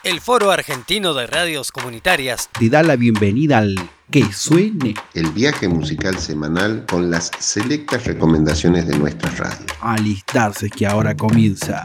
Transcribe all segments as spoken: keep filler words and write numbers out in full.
El Foro Argentino de Radios Comunitarias te da la bienvenida al Que Suene, el viaje musical semanal con las selectas recomendaciones de nuestras radios. Alistarse que ahora comienza.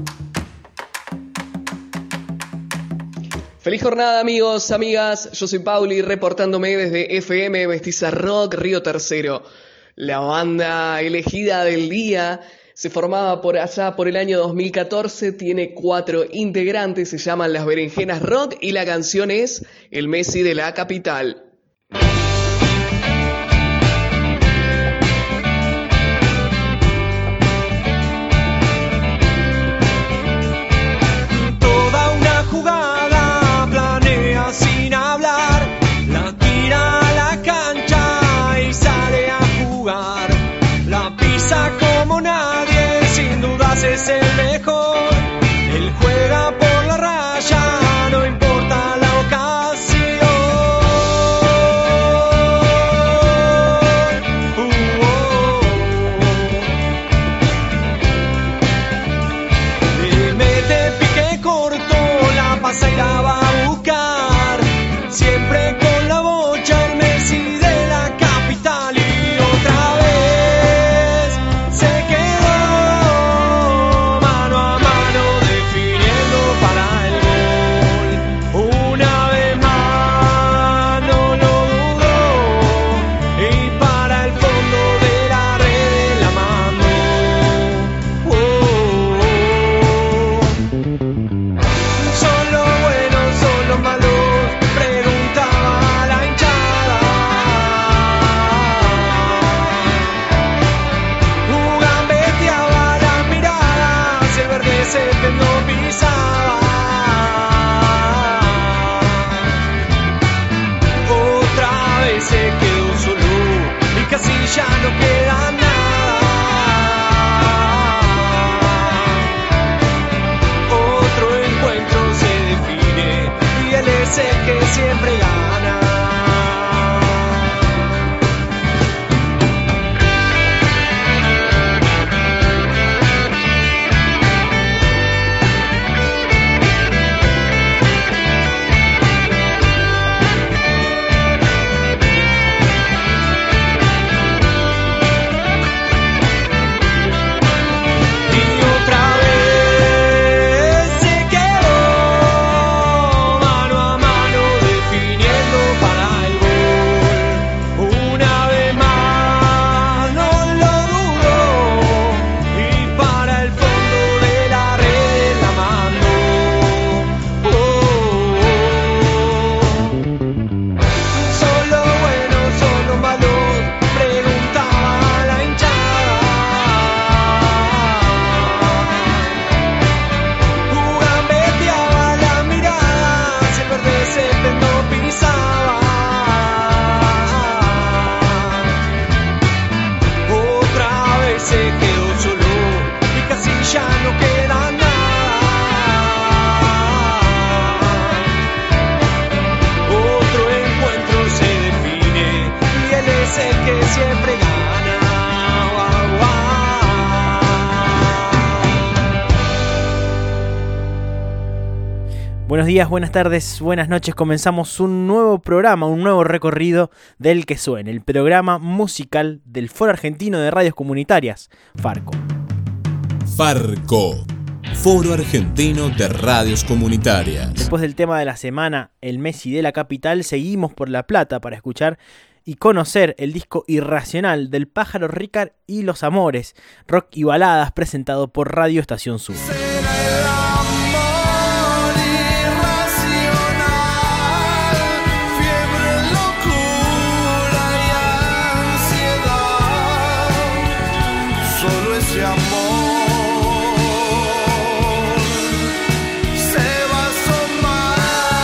Feliz jornada, amigos, amigas. Yo soy Pauli, reportándome desde F M Mestiza Rock Río Tercero. La banda elegida del día se formaba por allá por el año dos mil catorce, tiene cuatro integrantes, se llaman Las Berenjenas Rock y la canción es El Messi de la Capital. Toda una jugada planea sin hablar, la tira a la cancha y sale a jugar, la pisa como nadie, sin dudas es el mejor, él juega por la raya, no importa la ocasión. Uh, oh, oh. Le mete pique corto, la pasa y la va a buscar, siempre con la bocha el Messi de la capital y otra vez se quedó mano a mano definiendo para el gol. Una vez más no lo dudó y para el fondo de la red la mandó. Oh, oh, oh. Son los buenos, son los malos, preguntaba la hinchada. Gambeteaba las miradas, el verde césped no pisaba. Otra vez se quedó solo y casi ya no queda nada. Otro encuentro se define y él es el que siempre gana. Y otra vez se quedó mano a mano definiendo para el gol. Una vez más no lo dudó y para el fondo de la red la mandó. Oh, oh, oh. Son los buenos, son los malos, preguntaba la hinchada. Gambeteaba las miradas, el verde césped no pisaba. Otra vez se quedó solo y casi ya no queda nada. Otro encuentro se define y él es el que siempre gana. Guau, guau. Buenos días, buenas tardes, buenas noches. Comenzamos un nuevo programa, un nuevo recorrido del Que Suene, el programa musical del Foro Argentino de Radios Comunitarias, Farco. Farco, Foro Argentino de Radios Comunitarias. Después del tema de la semana, El Messi de la Capital, seguimos por La Plata para escuchar y conocer el disco Irracional del Pájaro Ricard y Los Amores, rock y baladas presentado por Radio Estación Sur. Solo ese amor se va a asomar.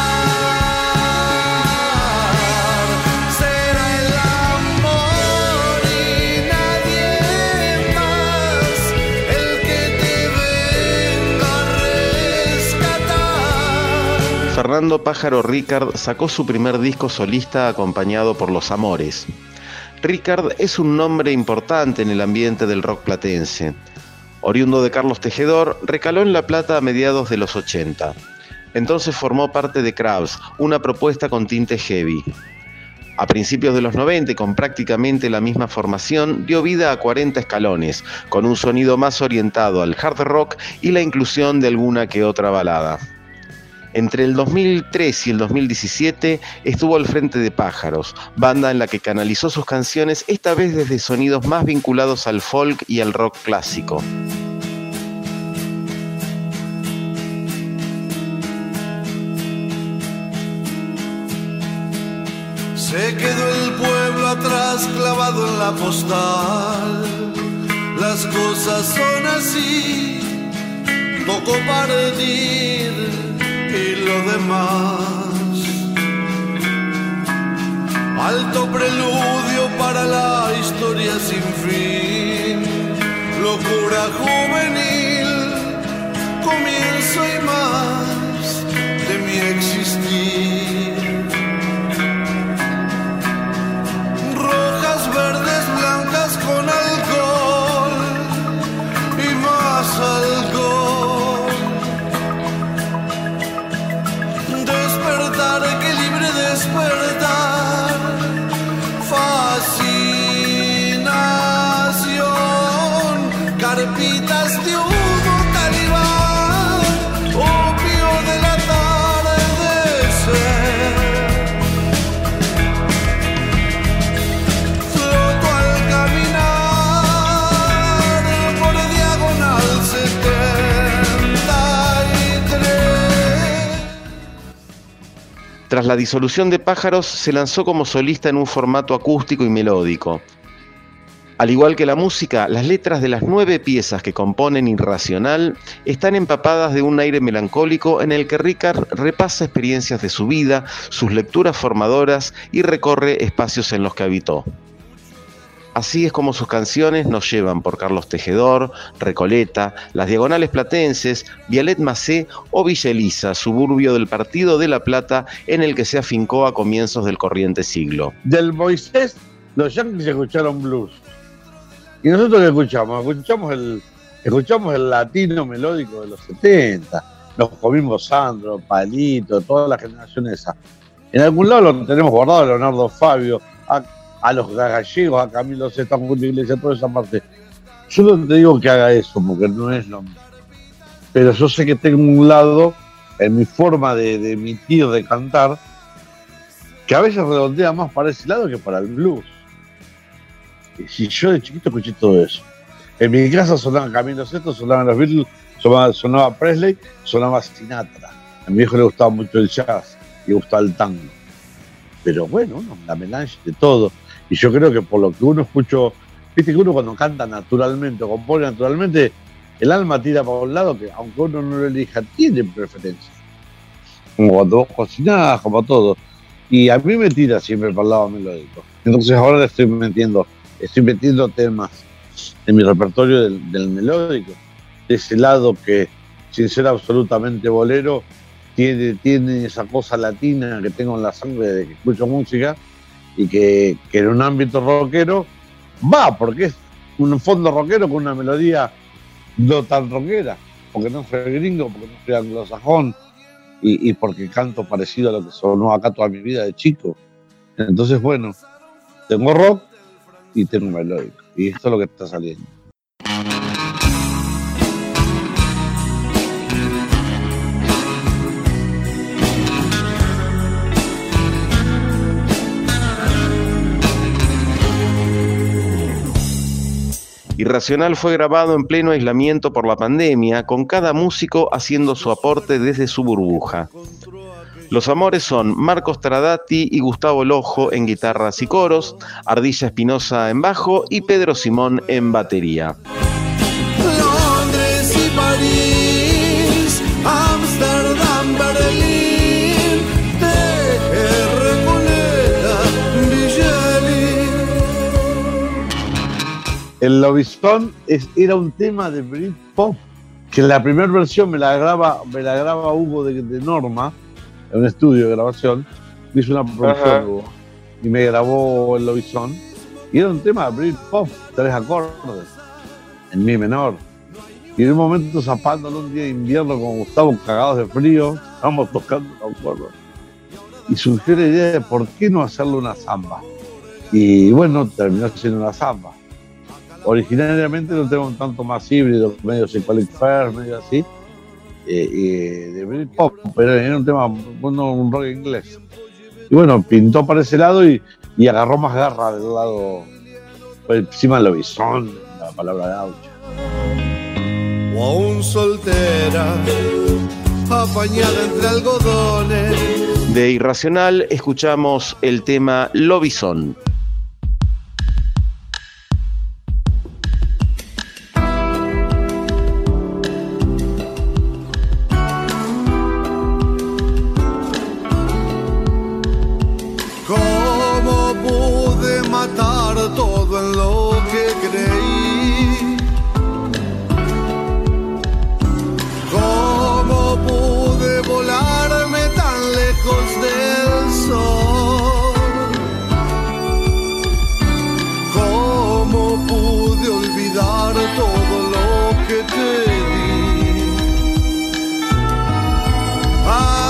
Será el amor y nadie más el que te venga a rescatar. Fernando Pájaro Ricard sacó su primer disco solista acompañado por Los Amores. Ricard es un nombre importante en el ambiente del rock platense. Oriundo de Carlos Tejedor, recaló en La Plata a mediados de los ochenta. Entonces formó parte de Crabs, una propuesta con tinte heavy. A principios de los noventa, con prácticamente la misma formación, dio vida a cuarenta escalones, con un sonido más orientado al hard rock y la inclusión de alguna que otra balada. Entre el dos mil tres y el dos mil diecisiete estuvo al frente de Pájaros, banda en la que canalizó sus canciones, esta vez desde sonidos más vinculados al folk y al rock clásico. Se quedó el pueblo atrás clavado en la postal. Las cosas son así, tocó partir y lo demás. Alto preludio para la historia sin fin, locura juvenil, comienzo y más de mi existir. Verdes, blancas con alcohol y más alcohol. Despertar, que libre despertar. Fascinación, carpitas de humo talibán, opio del atardecer. Tras la disolución de Pájaros, se lanzó como solista en un formato acústico y melódico. Al igual que la música, las letras de las nueve piezas que componen Irracional están empapadas de un aire melancólico en el que Ricard repasa experiencias de su vida, sus lecturas formadoras y recorre espacios en los que habitó. Así es como sus canciones nos llevan por Carlos Tejedor, Recoleta, las Diagonales Platenses, Vialet Macé o Villa Elisa, suburbio del Partido de La Plata en el que se afincó a comienzos del corriente siglo. Del Moisés, los Yankees escucharon blues. ¿Y nosotros qué escuchamos? Escuchamos el, escuchamos el latino melódico de los setenta. Nos comimos Sandro, Palito, toda la generación esa. En algún lado lo tenemos guardado, Leonardo Fabio, a, a los gallegos, a Camilo Sesto, a Julio Iglesias, toda esa parte. Yo no te digo que haga eso, porque no es lo mismo. Pero yo sé que tengo un lado, en mi forma de, de emitir, de cantar, que a veces redondea más para ese lado que para el blues. Y si yo de chiquito escuché todo eso. En mi casa sonaban Camilo Sesto, sonaban los Beatles, sonaba, sonaba Presley, sonaba Sinatra. A mi viejo le gustaba mucho el jazz, le gustaba el tango. Pero bueno, no, la melange de todo. Y yo creo que por lo que uno escuchó, viste que uno cuando canta naturalmente o compone naturalmente, el alma tira para un lado que aunque uno no lo elija, tiene preferencia. Como cuando vos cocinás, como todo. Y a mí me tira siempre para el lado melódico. Entonces ahora le estoy metiendo, estoy metiendo temas en mi repertorio del, del melódico. De ese lado que, sin ser absolutamente bolero, tiene, tiene esa cosa latina que tengo en la sangre de que escucho música y que, que en un ámbito rockero va, porque es un fondo rockero con una melodía no tan rockera, porque no soy gringo, porque no soy anglosajón y, y porque canto parecido a lo que sonó acá toda mi vida de chico. Entonces, bueno, tengo rock y tengo melódico, y esto es lo que está saliendo. Irracional fue grabado en pleno aislamiento por la pandemia, con cada músico haciendo su aporte desde su burbuja. Los amores son Marcos Tradati y Gustavo Lojo en guitarras y coros, Ardilla Espinosa en bajo y Pedro Simón en batería. Londres y París, Ámsterdam, Berlín, Recoleta, Villeli. El Lobizón es, era un tema de Britpop, que en la primera versión me la graba, me la graba Hugo de, de Norma, en un estudio de grabación, hizo una producción Hugo, y me grabó el Lobizón, y era un tema de Britpop, tres acordes, en mi menor. Y en un momento zapándolo un día de invierno con Gustavo cagados de frío, estábamos tocando un acuerdo. Y surgió la idea de por qué no hacerle una samba. Y bueno, terminó siendo una samba. Originariamente era un tema un tanto más híbrido, medio Psychedelic Furs, medio así, eh, eh, de Britpop, pero era un tema, bueno, un rock inglés. Y bueno, pintó para ese lado y, y agarró más garra del lado, pues encima lo bisón, la palabra gaucha. O aún soltera, apañada entre algodones. De Irracional escuchamos el tema Lobizón. ¿Cómo pude matar todo en lo que creí? ¿Cómo pude volarme tan lejos del sol? ¿Cómo pude olvidar todo lo que te di? Ah,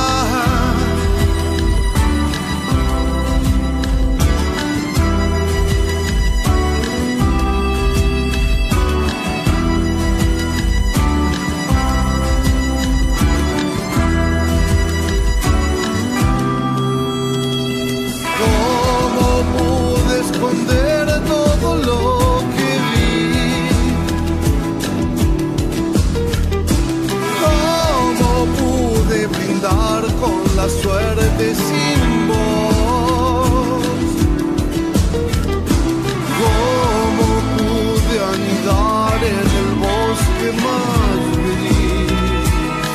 esconder todo lo que vi. ¿Cómo pude brindar con la suerte sin vos? ¿Cómo pude anidar en el bosque más gris?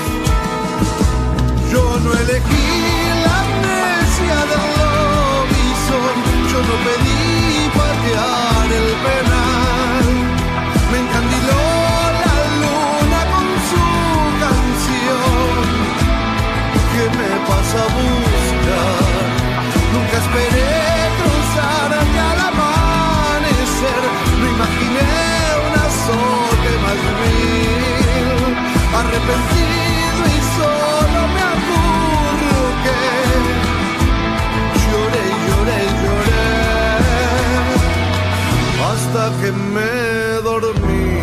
Yo no elegí la amnesia del lobizón. Yo no pedí patear el penal, me encandiló la luna con su canción. ¿Qué me pasa a buscar? Nunca esperé cruzarte al amanecer, no imaginé un azote más vil. Arrepentido y solo me acurruqué, lloré, lloré, lloré hasta que me dormí.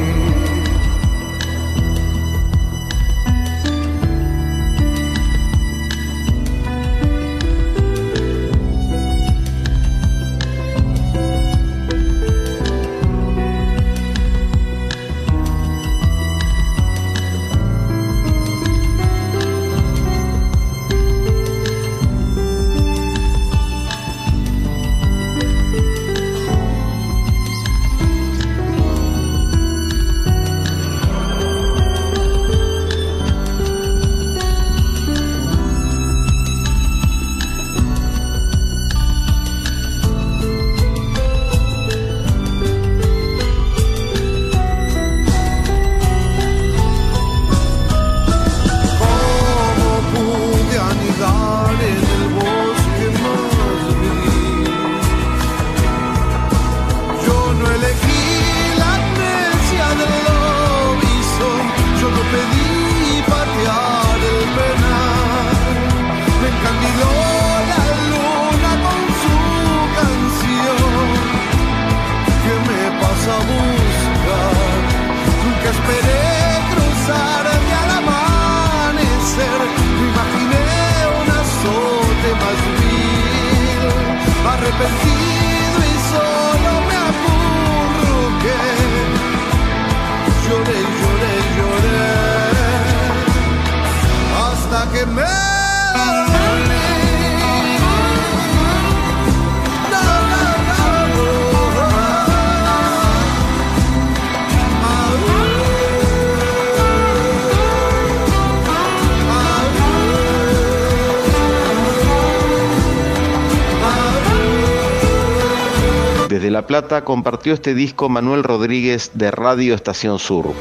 Arrepentido y solo me acurruqué, lloré, lloré, lloré hasta que me dormí. No, no, no, no. Desde La Plata compartió este disco Manuel Rodríguez de Radio Estación Sur.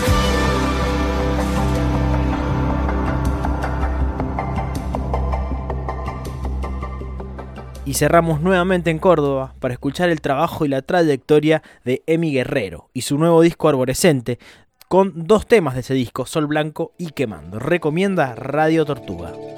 Y cerramos nuevamente en Córdoba para escuchar el trabajo y la trayectoria de Emi Guerrero y su nuevo disco Arborescente, con dos temas de ese disco, Sol Blanco y Quemando. Recomienda Radio Tortuga.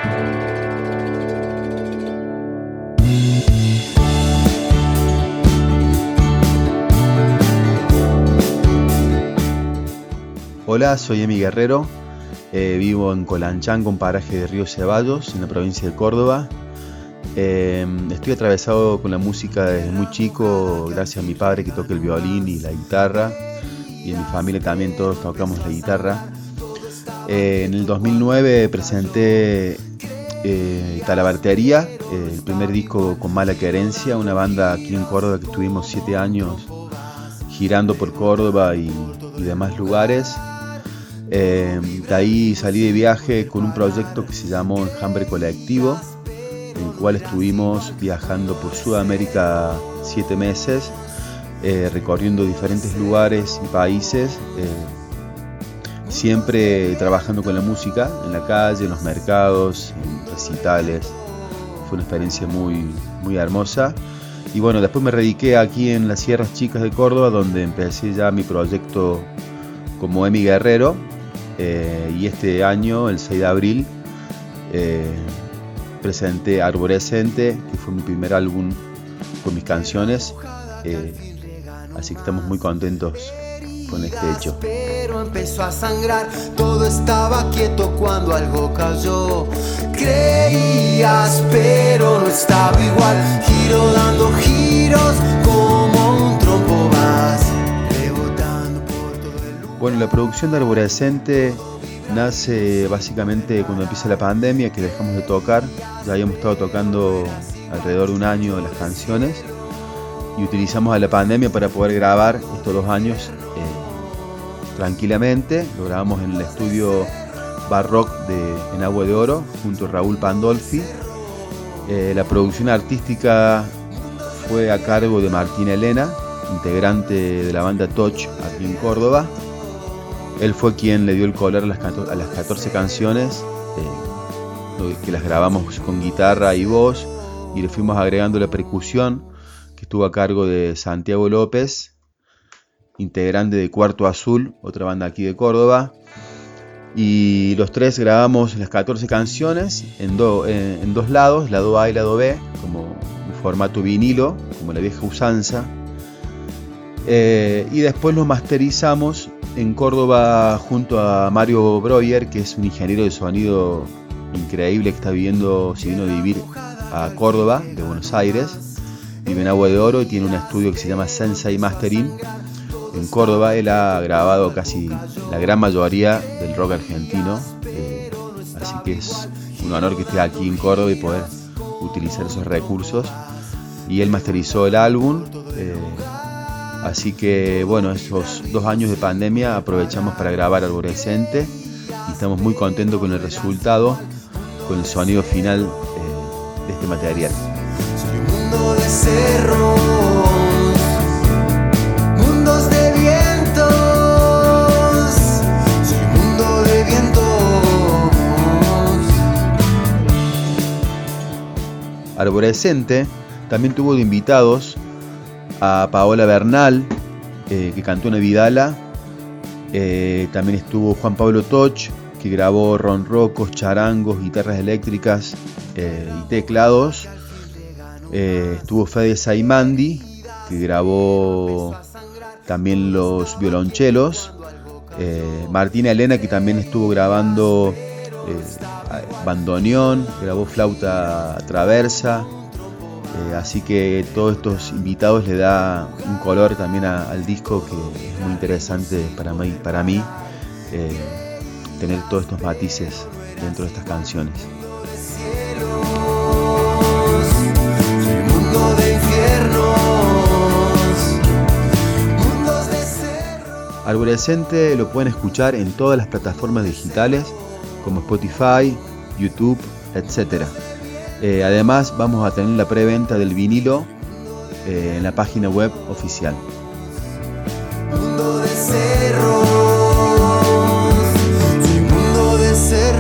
Hola, soy Emi Guerrero, eh, vivo en Colanchán, con paraje de Río Ceballos, en la provincia de Córdoba. Eh, estoy atravesado con la música desde muy chico, gracias a mi padre que toca el violín y la guitarra, y en mi familia también todos tocamos la guitarra. Eh, en el dos mil nueve presenté eh, Talabartería, eh, el primer disco con Mala Querencia, una banda aquí en Córdoba que estuvimos siete años girando por Córdoba y, y demás lugares. Eh, de ahí salí de viaje con un proyecto que se llamó Enjambre Colectivo, en el cual estuvimos viajando por Sudamérica siete meses, eh, recorriendo diferentes lugares y países, eh, siempre trabajando con la música, en la calle, en los mercados, en recitales. Fue una experiencia muy, muy hermosa. Y bueno, después me radiqué aquí en las Sierras Chicas de Córdoba, donde empecé ya mi proyecto como Emi Guerrero. Eh, y este año, el seis de abril, eh, presenté Arborescente, que fue mi primer álbum con mis canciones, eh, así que estamos muy contentos con este hecho. Pero empezó a sangrar, todo estaba quieto cuando algo cayó. Creías, pero no estaba igual, giro dando giros como un trompo vas. Bueno, la producción de Arborescente nace básicamente cuando empieza la pandemia, que dejamos de tocar. Ya habíamos estado tocando alrededor de un año las canciones y utilizamos a la pandemia para poder grabar estos dos años eh, tranquilamente. Lo grabamos en el estudio Bar Rock de, en Agua de Oro junto a Raúl Pandolfi. Eh, la producción artística fue a cargo de Martín Elena, integrante de la banda Toch aquí en Córdoba. Él fue quien le dio el color a las, a las catorce canciones, eh, que las grabamos con guitarra y voz, y le fuimos agregando la percusión, que estuvo a cargo de Santiago López, integrante de Cuarto Azul, otra banda aquí de Córdoba. Y los tres grabamos las catorce canciones en, do, en, en dos lados, lado A y lado B, como en formato vinilo, como la vieja usanza. Eh, y después lo masterizamos en Córdoba junto a Mario Breuer, que es un ingeniero de sonido increíble que está viviendo, se vino a vivir a Córdoba, de Buenos Aires, vive en Agua de Oro y tiene un estudio que se llama Sensei Mastering en Córdoba. Él ha grabado casi la gran mayoría del rock argentino, eh, así que es un honor que esté aquí en Córdoba y poder utilizar esos recursos. Y él masterizó el álbum. Eh, Así que bueno, esos dos años de pandemia aprovechamos para grabar Arborescente y estamos muy contentos con el resultado, con el sonido final eh, de este material. Soy un mundo de cerros, mundos de vientos, soy un mundo de vientos. Arborescente también tuvo de invitados a Paola Bernal, eh, que cantó una vidala. Eh, también estuvo Juan Pablo Toch, que grabó ronrocos, charangos, guitarras eléctricas eh, y teclados. Eh, estuvo Fede Saimandi, que grabó también los violonchelos. Eh, Martina Elena, que también estuvo grabando eh, bandoneón, grabó flauta traversa. Eh, así que todos estos invitados le da un color también a, al disco que es muy interesante para mí, para mí eh, tener todos estos matices dentro de estas canciones. Arborescente lo pueden escuchar en todas las plataformas digitales como Spotify, YouTube, etcétera. Eh, además vamos a tener la preventa del vinilo eh, en la página web oficial. Mundo de cerros, soy mundo de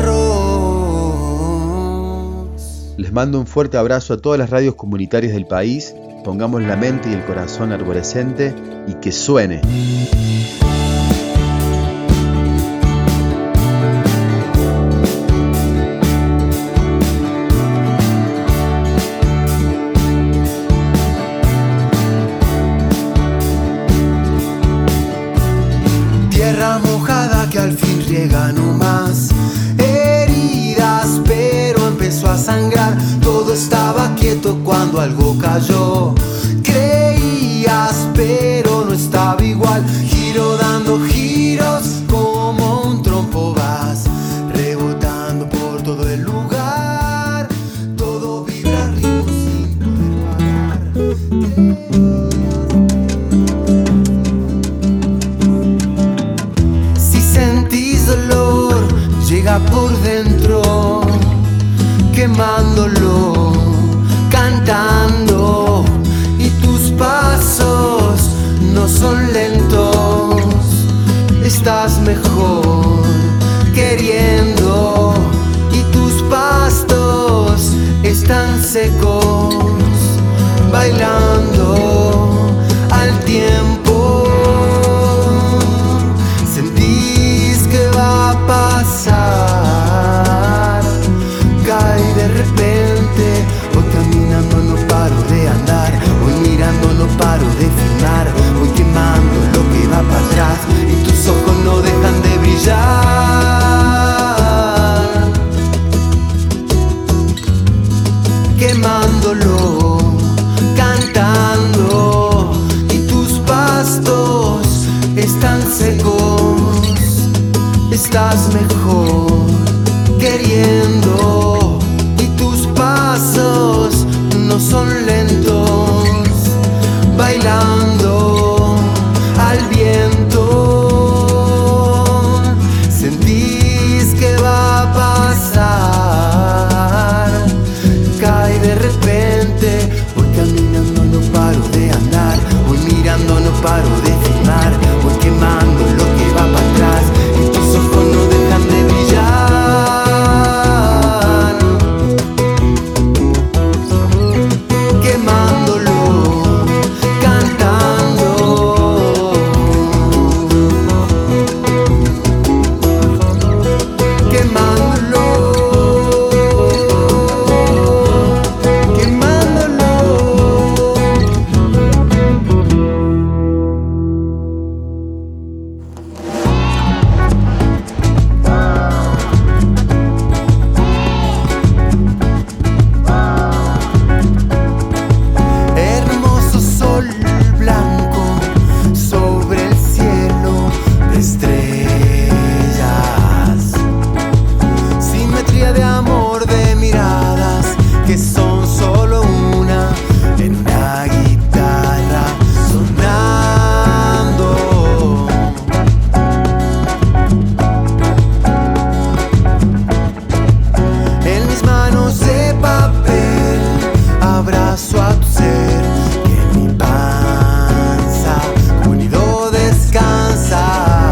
cerros. Les mando un fuerte abrazo a todas las radios comunitarias del país. Pongamos la mente y el corazón arborescente y que suene. cayó. Creías, pero no estaba igual. Giro dando giros, como un trompo vas rebotando por todo el lugar. Todo vibra ritmo sin poder parar. Si sentís dolor, llega por dentro, quemándolo, cantando, y tus pasos no son lentos. Estás mejor queriendo, y tus pastos están secos, bailando al tiempo. Sentís que va a pasar, cae de repente. Voy caminando, no paro de andar. Voy mirando, no paro de filmar. Voy quemando lo que va para atrás, y tus ojos no dejan de brillar. Quemándolo, cantando, y tus pastos están secos. Estás mejor queriendo, y tus pasos no son lentos, bailando al viento. Sentís que va a pasar, cae de repente. Voy caminando, no paro de andar. Voy mirando, no paro de filmar. Voy quemando lo que va para atrás, y tus ojos no dejan de brillar. Quemándolo, cantando, quemándolo, quemándolo. Hermoso sol blanco sobre el cielo de estrellas. Simetría de amor, de miradas que son solo una en una guitarra sonando. En mis manos de papel abrazo a tu ser, que en mi panza unido descansa.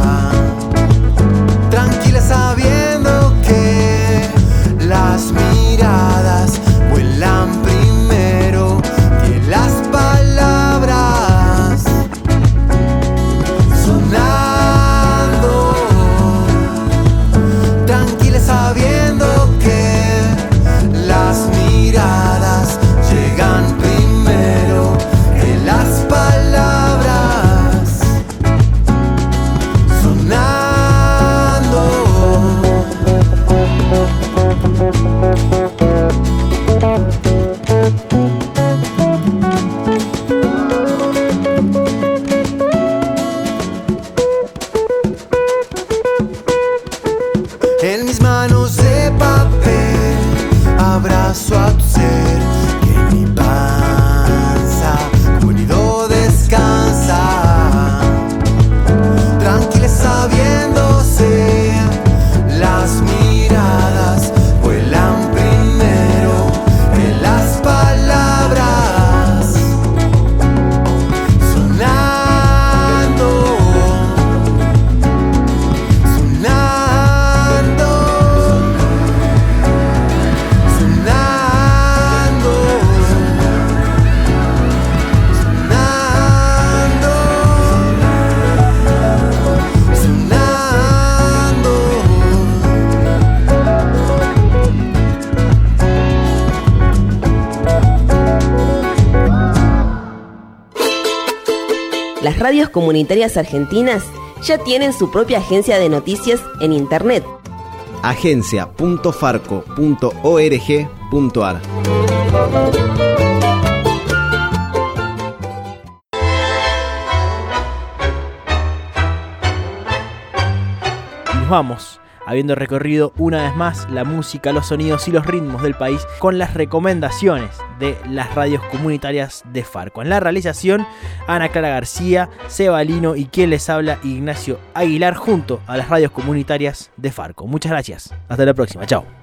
Tranquila sabiendo que las miradas vuelan primero que las palabras. Sonando, tranquila sabiendo que las miradas llegan primero que las palabras. Sonando. En mis manos de papel abrazo a tu ser, que en mi panza unido descansa. Tranquila sabiéndose, las miradas vuelan primero que las palabras. Sonando, sonando, sonando, Las radios comunitarias argentinas ya tienen su propia agencia de noticias en internet. agencia punto farco punto org punto ar. vamos, habiendo recorrido una vez más la música, los sonidos y los ritmos del país con las recomendaciones de las radios comunitarias de Farco. En la realización, Ana Clara García, Seba Lino y quien les habla, Ignacio Aguilar, junto a las radios comunitarias de Farco. Muchas gracias. Hasta la próxima. Chao.